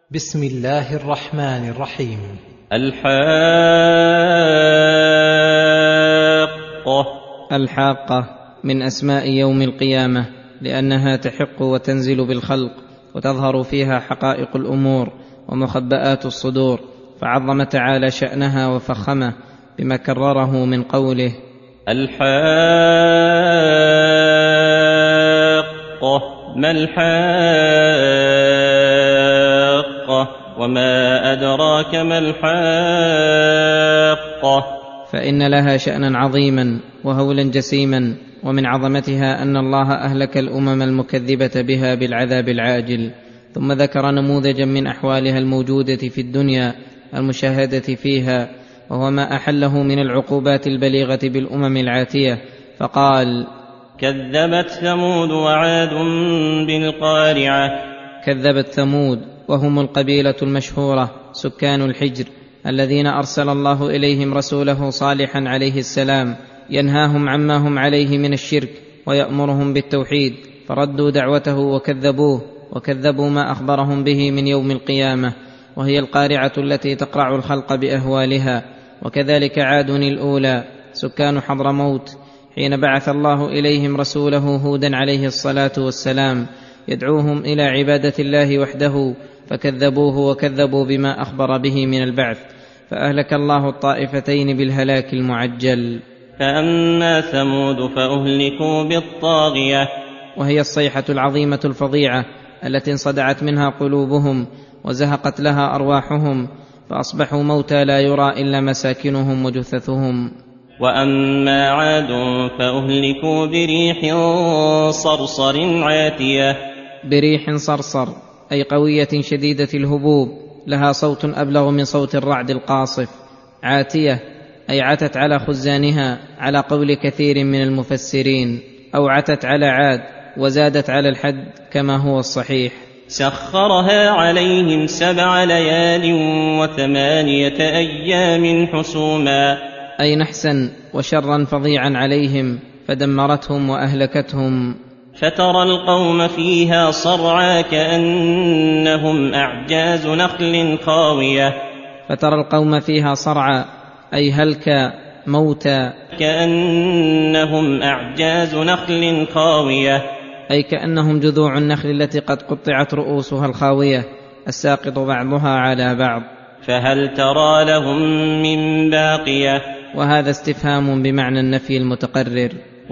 بسم الله الرحمن الرحيم. الحاقة من أسماء يوم القيامة، لأنها تحق وتنزل بالخلق، وتظهر فيها حقائق الأمور ومخبآت الصدور، فعظم تعالى شأنها وفخمه بما كرره من قوله: الحاقة ما الحاقة وما أدراك ما الحاقة. فإن لها شأنا عظيما وهولا جسيما، ومن عظمتها أن الله أهلك الأمم المكذبة بها بالعذاب العاجل، ثم ذكر نموذجا من أحوالها الموجودة في الدنيا المشاهدة فيها، وهو ما أحله من العقوبات البليغة بالأمم العاتية، فقال: كذبت ثمود وعاد بالقارعة. كذبت ثمود، وهم القبيلة المشهورة سكان الحجر، الذين أرسل الله إليهم رسوله صالحا عليه السلام ينهاهم عما هم عليه من الشرك ويأمرهم بالتوحيد، فردوا دعوته وكذبوه، وكذبوا ما أخبرهم به من يوم القيامة، وهي القارعة التي تقرع الخلق بأهوالها. وكذلك عاد الأولى سكان حضرموت، حين بعث الله إليهم رسوله هودا عليه الصلاة والسلام يدعوهم إلى عبادة الله وحده، فكذبوه وكذبوا بما أخبر به من البعث، فأهلك الله الطائفتين بالهلاك المعجل. فأما ثمود فأهلكوا بالطاغية، وهي الصيحة العظيمة الفظيعة التي انصدعت منها قلوبهم وزهقت لها أرواحهم، فأصبحوا موتى لا يرى إلا مساكنهم وجثثهم. وأما عاد فأهلكوا بريح صرصر عاتية. بريح صرصر أي قوية شديدة الهبوب، لها صوت أبلغ من صوت الرعد القاصف. عاتية أي عتت على خزانها على قول كثير من المفسرين، أو عتت على عاد وزادت على الحد كما هو الصحيح. سخرها عليهم 7 ليال و8 أيام حسوما، أي نحسا وشرا فظيعا عليهم، فدمرتهم وأهلكتهم. فترى القوم فيها صرعى كأنهم أعجاز نخل خاوية. فترى القوم فيها صرعى أي هلكا موتى، كأنهم أعجاز نخل خاوية، أي كأنهم جذوع النخل التي قد قطعت رؤوسها الخاوية الساقط بعضها على بعض. فهل ترى لهم من باقية. وهذا استفهام بمعنى النفي المتقرر.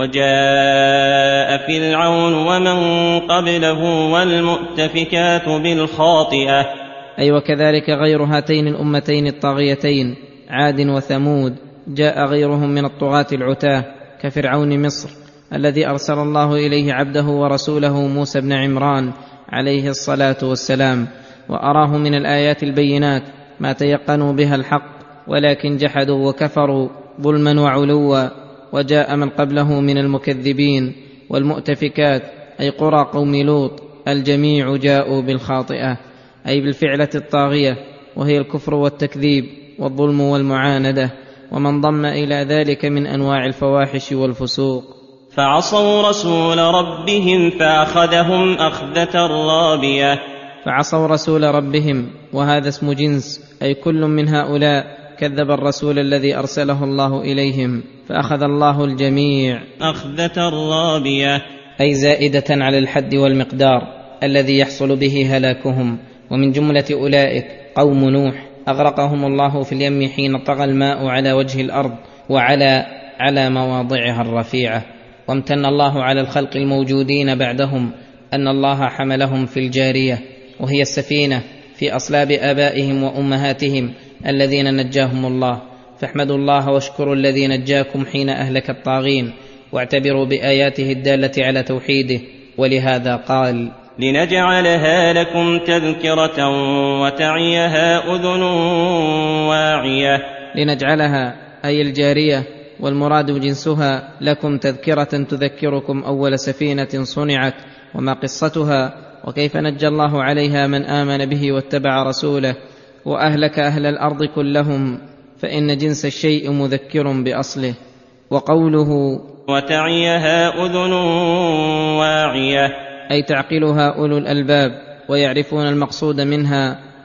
وجاء فرعون ومن قبله والمؤتفكات بالخاطئة، أي وكذلك غير هاتين الأمتين الطاغيتين عاد وثمود جاء غيرهم من الطغاة العتاه كفرعون مصر، الذي أرسل الله إليه عبده ورسوله موسى بن عمران عليه الصلاة والسلام، وأراه من الآيات البينات ما تيقنوا بها الحق، ولكن جحدوا وكفروا ظلما وعلوا. وجاء من قبله من المكذبين والمؤتفكات أي قرى قوم لوط، الجميع جاءوا بالخاطئة أي بالفعلة الطاغية، وهي الكفر والتكذيب والظلم والمعاندة، ومن ضم إلى ذلك من أنواع الفواحش والفسوق. فعصوا رسول ربهم فأخذهم أخذة رابية. فعصوا رسول ربهم، وهذا اسم جنس، أي كل من هؤلاء كذب الرسول الذي أرسله الله إليهم، فأخذ الله الجميع أخذة رابية، أي زائدة على الحد والمقدار الذي يحصل به هلاكهم. ومن جملة أولئك قوم نوح، أغرقهم الله في اليم حين طغى الماء على وجه الأرض وعلى مواضعها الرفيعة. وامتن الله على الخلق الموجودين بعدهم أن الله حملهم في الجارية، وهي السفينة، في أصلاب آبائهم وأمهاتهم الذين نجاهم الله، فاحمدوا الله واشكروا الذي نجاكم حين أهلك الطاغين، واعتبروا بآياته الدالة على توحيده. ولهذا قال: لنجعلها لكم تذكرة وتعيها أذن واعية. لنجعلها أي الجارية، والمراد جنسها، لكم تذكرة تذكركم أول سفينة صنعت وما قصتها، وكيف نجى الله عليها من آمن به واتبع رسوله، وأهلك أهل الأرض كلهم، فإن جنس الشيء مذكر بأصله. وقوله وتعيها أذن واعية، أي تعقلها أولو الألباب ويعرفون المقصود منها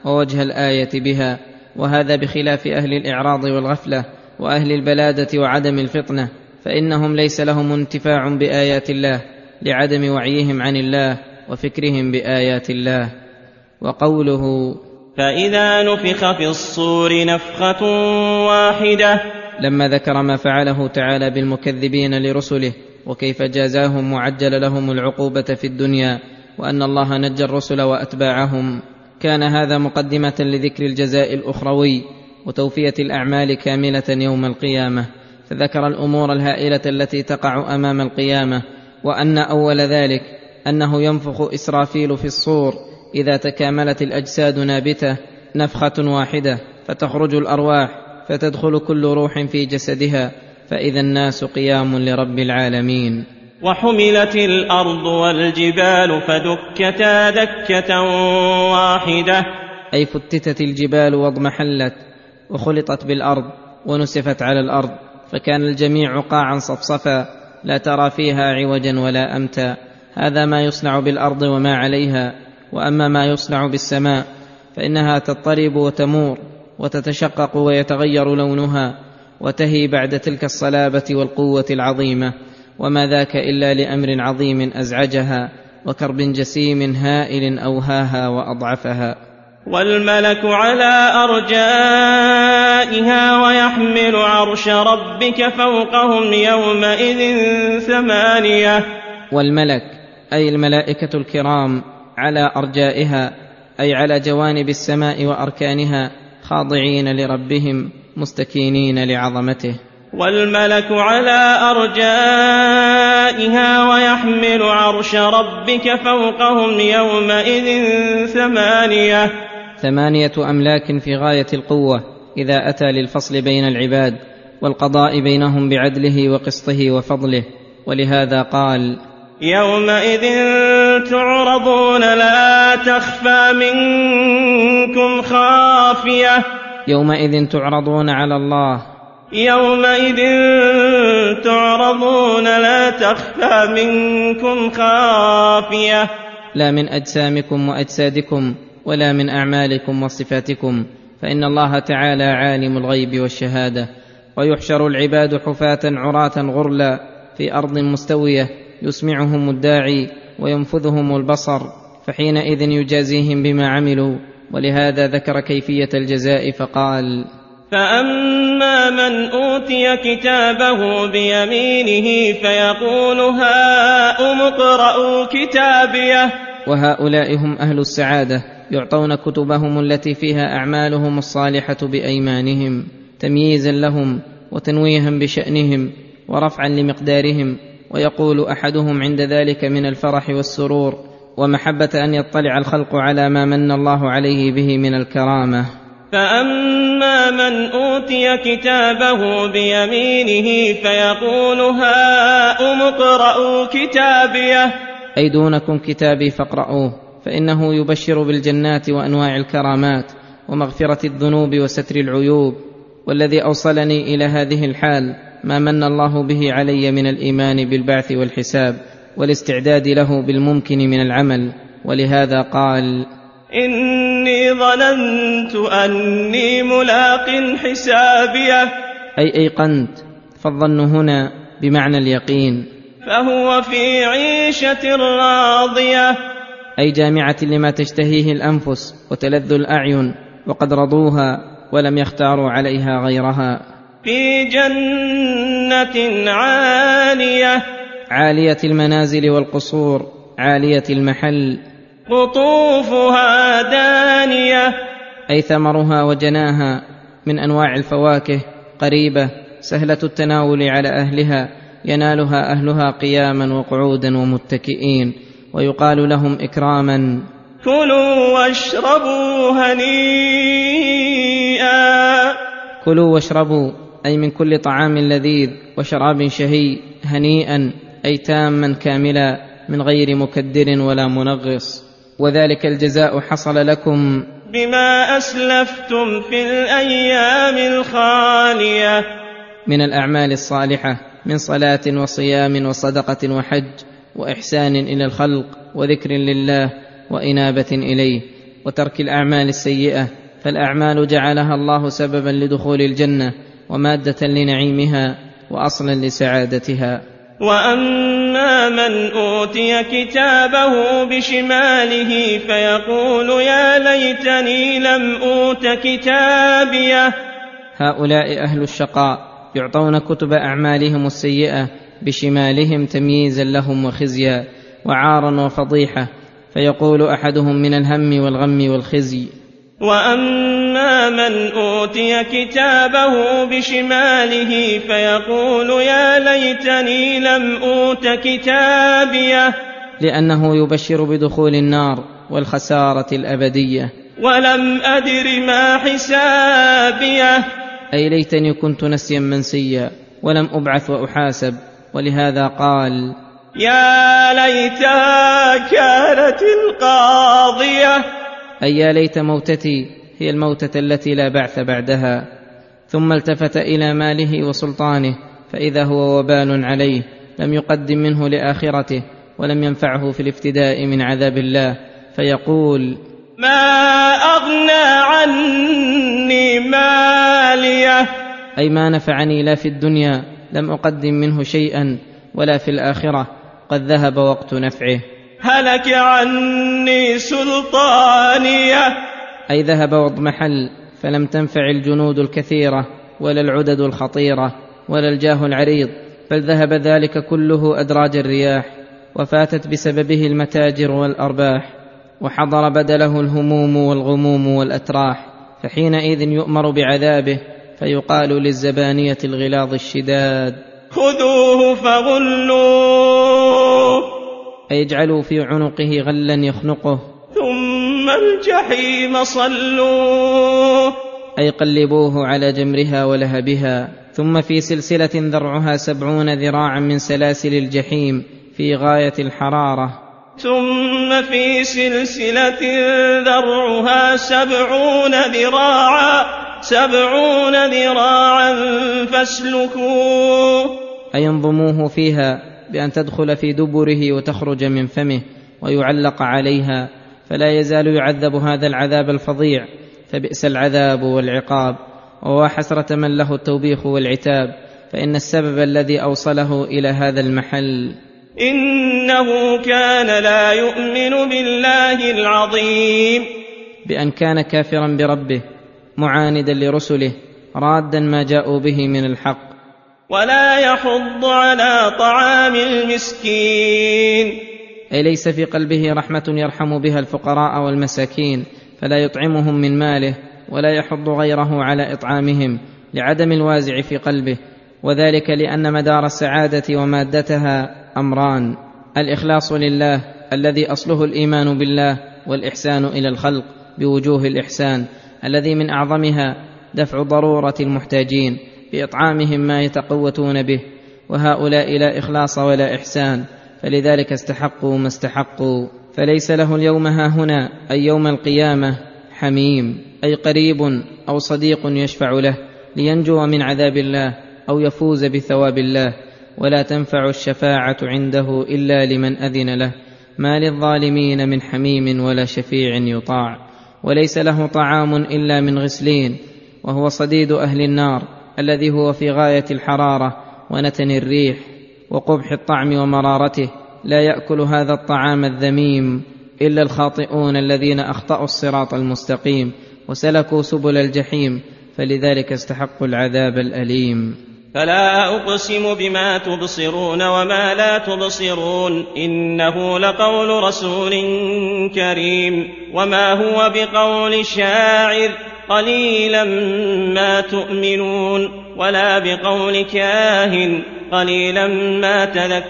ووجه الآية بها، وهذا بخلاف أهل الإعراض والغفلة وأهل البلادة وعدم الفطنة، فإنهم ليس لهم انتفاع بآيات الله لعدم وعيهم عن الله وفكرهم بآيات الله. وقوله فإذا نفخ في الصور نفخة واحدة، لما ذكر ما فعله تعالى بالمكذبين لرسله وكيف جازاهم وعجل لهم العقوبة في الدنيا، وأن الله نجى الرسل وأتباعهم، كان هذا مقدمة لذكر الجزاء الأخروي وتوفية الأعمال كاملة يوم القيامة، فذكر الأمور الهائلة التي تقع أمام القيامة، وأن أول ذلك أنه ينفخ إسرافيل في الصور إذا تكاملت الأجساد نابتة نفخة واحدة، فتخرج الأرواح فتدخل كل روح في جسدها، فإذا الناس قيام لرب العالمين. وحملت الأرض والجبال فدكتا دكة واحدة، أي فتتت الجبال واضمحلت وخلطت بالأرض ونسفت على الأرض، فكان الجميع قاعا صفصفا لا ترى فيها عوجا ولا أمتا. هذا ما يصنع بالأرض وما عليها. وأما ما يصنع بالسماء فإنها تضطرب وتمور وتتشقق ويتغير لونها وتهي بعد تلك الصلابة والقوة العظيمة، وما ذاك إلا لأمر عظيم أزعجها وكرب جسيم هائل أوهاها وأضعفها. والملك على أرجائها ويحمل عرش ربك فوقهم يومئذ ثمانية. والملك أي الملائكة الكرام على أرجائها، أي على جوانب السماء وأركانها، خاضعين لربهم مستكينين لعظمته. والملك على أرجائها ويحمل عرش ربك فوقهم يومئذ ثمانية أملاك في غاية القوة إذا أتى للفصل بين العباد والقضاء بينهم بعدله وقسطه وفضله. ولهذا قال يومئذ تعرضون لا تخفى منكم خافية. يومئذ تعرضون على الله، يومئذ تعرضون لا تخفى منكم خافية، لا من أجسامكم وأجسادكم ولا من أعمالكم وصفاتكم، فإن الله تعالى عالم الغيب والشهادة. ويحشر العباد حفاة عراة غرلا في أرض مستوية، يسمعهم الداعي وينفذهم البصر، فحينئذ يجازيهم بما عملوا. ولهذا ذكر كيفية الجزاء فقال فأما من أوتي كتابه بيمينه فيقول هاؤم اقرءوا كتابيه. وهؤلاء هم أهل السعادة، يعطون كتبهم التي فيها أعمالهم الصالحة بأيمانهم، تمييزا لهم وتنويها بشأنهم ورفعا لمقدارهم. ويقول أحدهم عند ذلك من الفرح والسرور ومحبة أن يطلع الخلق على ما من الله عليه به من الكرامة. فأما من أوتي كتابه بيمينه فيقول هاؤم اقرءوا كتابيه. أي دونكم كتابي فاقرؤوه، فإنه يبشر بالجنات وأنواع الكرامات ومغفرة الذنوب وستر العيوب. والذي أوصلني إلى هذه الحال ما من الله به علي من الإيمان بالبعث والحساب والاستعداد له بالممكن من العمل. ولهذا قال إني ظننت أني ملاق حسابيه، أي أيقنت، فالظن هنا بمعنى اليقين. فهو في عيشة راضية، أي جامعة لما تشتهيه الأنفس وتلذ الأعين، وقد رضوها ولم يختاروا عليها غيرها. في جنة عالية، عالية المنازل والقصور، عالية المحل. قطوفها دانية، أي ثمرها وجناها من أنواع الفواكه قريبة سهلة التناول على أهلها، ينالها أهلها قياما وقعودا ومتكئين، ويقال لهم إكراما كلوا واشربوا هنيئا. كلوا واشربوا أي من كل طعام لذيذ وشراب شهي، هنيئا أي تاما كاملا من غير مكدر ولا منغص. وذلك الجزاء حصل لكم بما أسلفتم في الأيام الخالية، من الأعمال الصالحة من صلاة وصيام وصدقة وحج وإحسان إلى الخلق وذكر لله وإنابة إليه. وترك الأعمال السيئة، فالأعمال جعلها الله سببا لدخول الجنة ومادة لنعيمها وأصلا لسعادتها. وأما من أوتي كتابه بشماله فيقول يا ليتني لم أوت كتابيه. هؤلاء أهل الشقاء يعطون كتب أعمالهم السيئة بشمالهم تمييزا لهم وخزيا وعارا وفضيحة، فيقول أحدهم من الهم والغم والخزي. وأما من أوتي كتابه بشماله فيقول يا ليتني لم أوت كتابيه، لأنه يبشر بدخول النار والخسارة الأبدية. ولم أدر ما حسابيه، أي ليتني كنت نسيا منسيا ولم أبعث وأحاسب. ولهذا قال يا ليتها كانت القاضية، أي يا ليت موتتي هي الموتة التي لا بعث بعدها. ثم التفت إلى ماله وسلطانه فإذا هو وبال عليه، لم يقدم منه لآخرته ولم ينفعه في الافتداء من عذاب الله، فيقول ما أغنى عني ماليه، أي ما نفعني لا في الدنيا لم أقدم منه شيئا ولا في الآخرة، قد ذهب وقت نفعه. هلك عني سلطانيه، أي ذهب واضمحل، فلم تنفع الجنود الكثيرة ولا العدد الخطيرة ولا الجاه العريض، بل ذهب ذلك كله أدراج الرياح، وفاتت بسببه المتاجر والأرباح، وحضر بدله الهموم والغموم والأتراح، فحينئذ يؤمر بعذابه، فيقال للزبانية الغلاظ الشداد خذوه فغلوه، أي اجعلوا في عنقه غلا يخنقه، ثم الجحيم صلوه، أي قلبوه على جمرها ولهبها، ثم في سلسلة ذرعها 70 ذراعا من سلاسل الجحيم في غاية الحرارة، ثم في سلسلة ذرعها 70 ذراعا فاسلكوه، أي انضموه فيها بأن تدخل في دبره وتخرج من فمه ويعلق عليها، فلا يزال يعذب هذا العذاب الفظيع، فبئس العذاب والعقاب، وحسرة من له التوبيخ والعتاب، فإن السبب الذي أوصله إلى هذا المحل إنه كان لا يؤمن بالله العظيم، بأن كان كافرا بربه معاندا لرسله رادا ما جاءوا به من الحق، ولا يحض على طعام المسكين، أي ليس في قلبه رحمة يرحم بها الفقراء والمساكين، فلا يطعمهم من ماله ولا يحض غيره على إطعامهم لعدم الوازع في قلبه، وذلك لأن مدار السعادة ومادتها أمران: الإخلاص لله الذي أصله الإيمان بالله، والإحسان إلى الخلق بوجوه الإحسان الذي من أعظمها دفع ضرورة المحتاجين بإطعامهم ما يتقوتون به، وهؤلاء لا إخلاص ولا إحسان، فلذلك استحقوا ما استحقوا. فليس له اليوم هاهنا أي يوم القيامة حميم، أي قريب أو صديق يشفع له لينجو من عذاب الله أو يفوز بثواب الله، ولا تنفع الشفاعة عنده إلا لمن أذن له، ما للظالمين من حميم ولا شفيع يطاع. وليس له طعام إلا من غسلين، وهو صديد أهل النار الذي هو في غاية الحرارة ونتن الريح وقبح الطعم ومرارته، لا يأكل هذا الطعام الذميم إلا الخاطئون الذين أخطأوا الصراط المستقيم وسلكوا سبل الجحيم، فلذلك استحقوا العذاب الأليم. فلا أقسم بما تبصرون وما لا تبصرون، إنه لقول رسول كريم، وما هو بقول شاعر، قليلا ما تؤمنون، ولا بقول كاهن، قليلا ما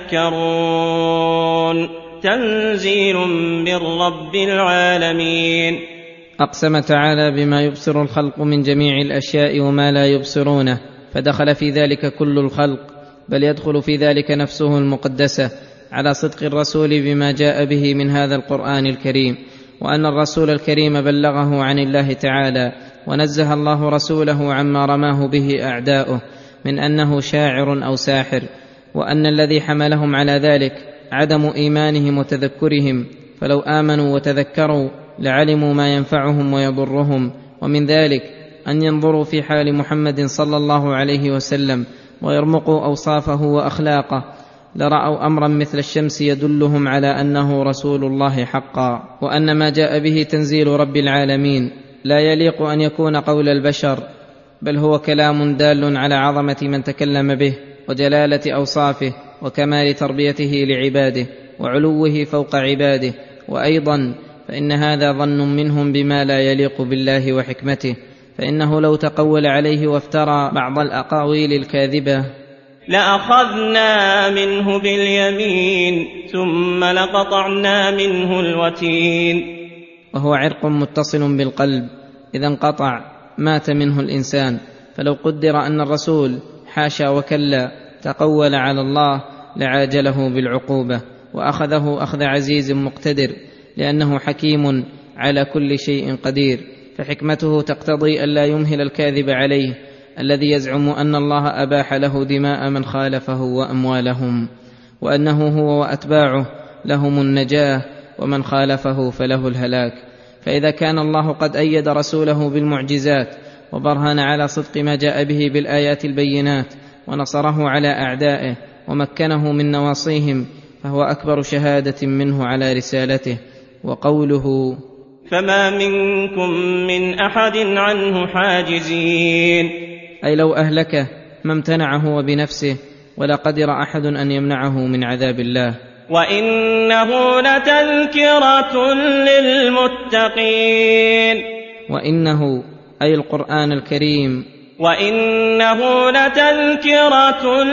تذكرون، تنزيل من رب العالمين. أقسم تعالى بما يبصر الخلق من جميع الأشياء وما لا يبصرونه، فدخل في ذلك كل الخلق، بل يدخل في ذلك نفسه المقدسة، على صدق الرسول بما جاء به من هذا القرآن الكريم، وأن الرسول الكريم بلغه عن الله تعالى، ونزه الله رسوله عما رماه به أعداؤه من أنه شاعر أو ساحر، وأن الذي حملهم على ذلك عدم إيمانهم وتذكرهم، فلو آمنوا وتذكروا لعلموا ما ينفعهم ويضرهم. ومن ذلك أن ينظروا في حال محمد صلى الله عليه وسلم ويرمقوا أوصافه وأخلاقه، لرأوا أمرا مثل الشمس يدلهم على أنه رسول الله حقا، وأن ما جاء به تنزيل رب العالمين، لا يليق أن يكون قول البشر، بل هو كلام دال على عظمة من تكلم به وجلالة أوصافه وكمال تربيته لعباده وعلوه فوق عباده. وأيضا فإن هذا ظن منهم بما لا يليق بالله وحكمته، فإنه لو تقول عليه وافترى بعض الأقاويل الكاذبة لأخذنا منه باليمين ثم لقطعنا منه الوتين. وهو عرق متصل بالقلب، إذا انقطع مات منه الإنسان. فلو قدر أن الرسول حاشا وكلا تقول على الله لعاجله بالعقوبة وأخذه أخذ عزيز مقتدر، لأنه حكيم على كل شيء قدير، فحكمته تقتضي ألا يمهل الكاذب عليه الذي يزعم أن الله أباح له دماء من خالفه وأموالهم، وأنه هو وأتباعه لهم النجاة ومن خالفه فله الهلاك. فإذا كان الله قد أيد رسوله بالمعجزات وبرهن على صدق ما جاء به بالآيات البينات ونصره على أعدائه ومكنه من نواصيهم، فهو أكبر شهادة منه على رسالته. وقوله فما منكم من أحد عنه حاجزين، أي لو أهلكه ما امتنعه وبنفسه، ولا قدر أحد أن يمنعه من عذاب الله. وإنه لتذكرة للمتقين، وإنه أي القرآن الكريم، وإنه لتذكرة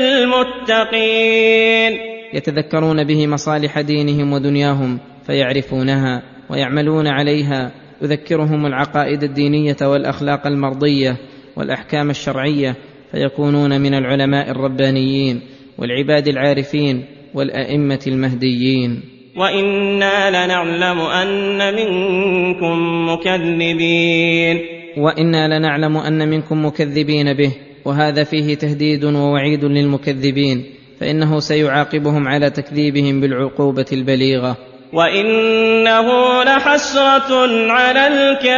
للمتقين، يتذكرون به مصالح دينهم ودنياهم فيعرفونها ويعملون عليها، يذكرهم العقائد الدينية والأخلاق المرضية والأحكام الشرعية، فيكونون من العلماء الربانيين والعباد العارفين والأئمة المهديين. وإنا لنعلم أن منكم مكذبين، وإنا لنعلم أن منكم مكذبين به، وهذا فيه تهديد ووعيد للمكذبين، فإنه سيعاقبهم على تكذيبهم بالعقوبة البليغة. وإنه لحسرة على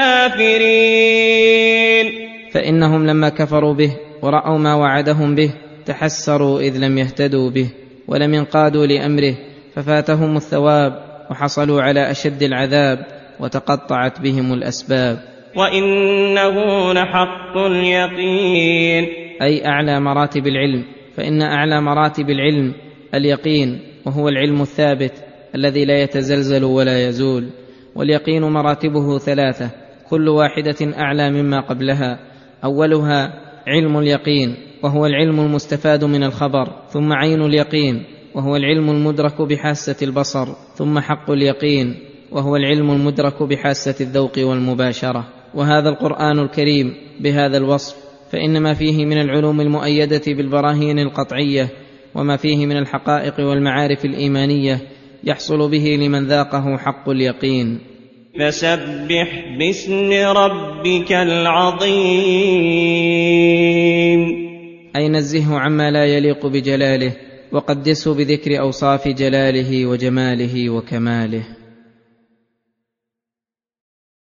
الكافرين، فإنهم لما كفروا به ورأوا ما وعدهم به تحسروا إذ لم يهتدوا به ولم ينقادوا لأمره، ففاتهم الثواب وحصلوا على أشد العذاب وتقطعت بهم الأسباب. وإنه لحق اليقين، أي أعلى مراتب العلم، فإن أعلى مراتب العلم اليقين، وهو العلم الثابت الذي لا يتزلزل ولا يزول. واليقين مراتبه ثلاثة، كل واحدة أعلى مما قبلها. أولها علم اليقين، وهو العلم المستفاد من الخبر، ثم عين اليقين، وهو العلم المدرك بحاسة البصر، ثم حق اليقين، وهو العلم المدرك بحاسة الذوق والمباشرة. وهذا القرآن الكريم بهذا الوصف، فإن ما فيه من العلوم المؤيدة بالبراهين القطعية وما فيه من الحقائق والمعارف الإيمانية يحصل به لمن ذاقه حق اليقين. فسبح باسم ربك العظيم، أي نزهه عما لا يليق بجلاله، وقدسه بذكر أوصاف جلاله وجماله وكماله.